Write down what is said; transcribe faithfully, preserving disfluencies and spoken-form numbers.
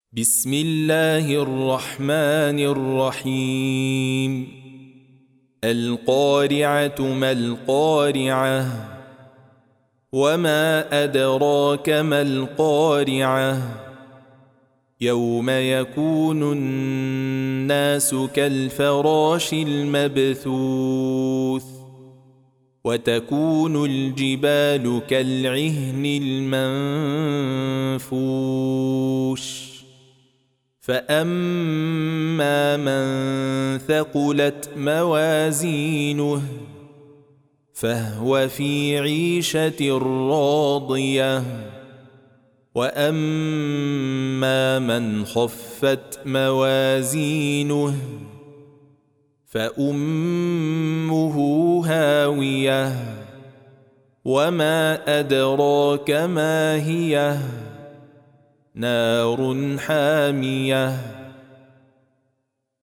بسم الله الرحمن الرحيم. القارعة ما القارعة وما أدراك ما القارعة يوم يكون الناس كالفراش المبثوث وتكون الجبال كالعهن المنفوش فأما من ثقلت موازينه فهو في عيشة راضية وأما من خفت موازينه فأمه هاوية وما أدراك ما هي نار حامية